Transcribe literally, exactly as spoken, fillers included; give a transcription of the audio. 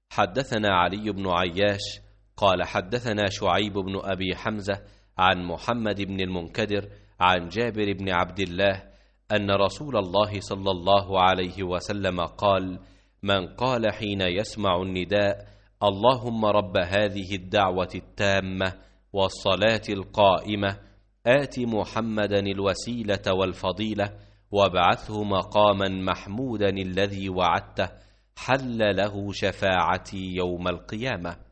حدثنا علي بن عياش قال حدثنا شعيب بن أبي حمزة عن محمد بن المنكدر عن جابر بن عبد الله أن رسول الله صلى الله عليه وسلم قال: من قال حين يسمع النداء: اللهم رب هذه الدعوة التامة والصلاة القائمة آت محمدا الوسيلة والفضيلة وابعثه مقاما محمودا الذي وعدته، حل له شفاعتي يوم القيامة.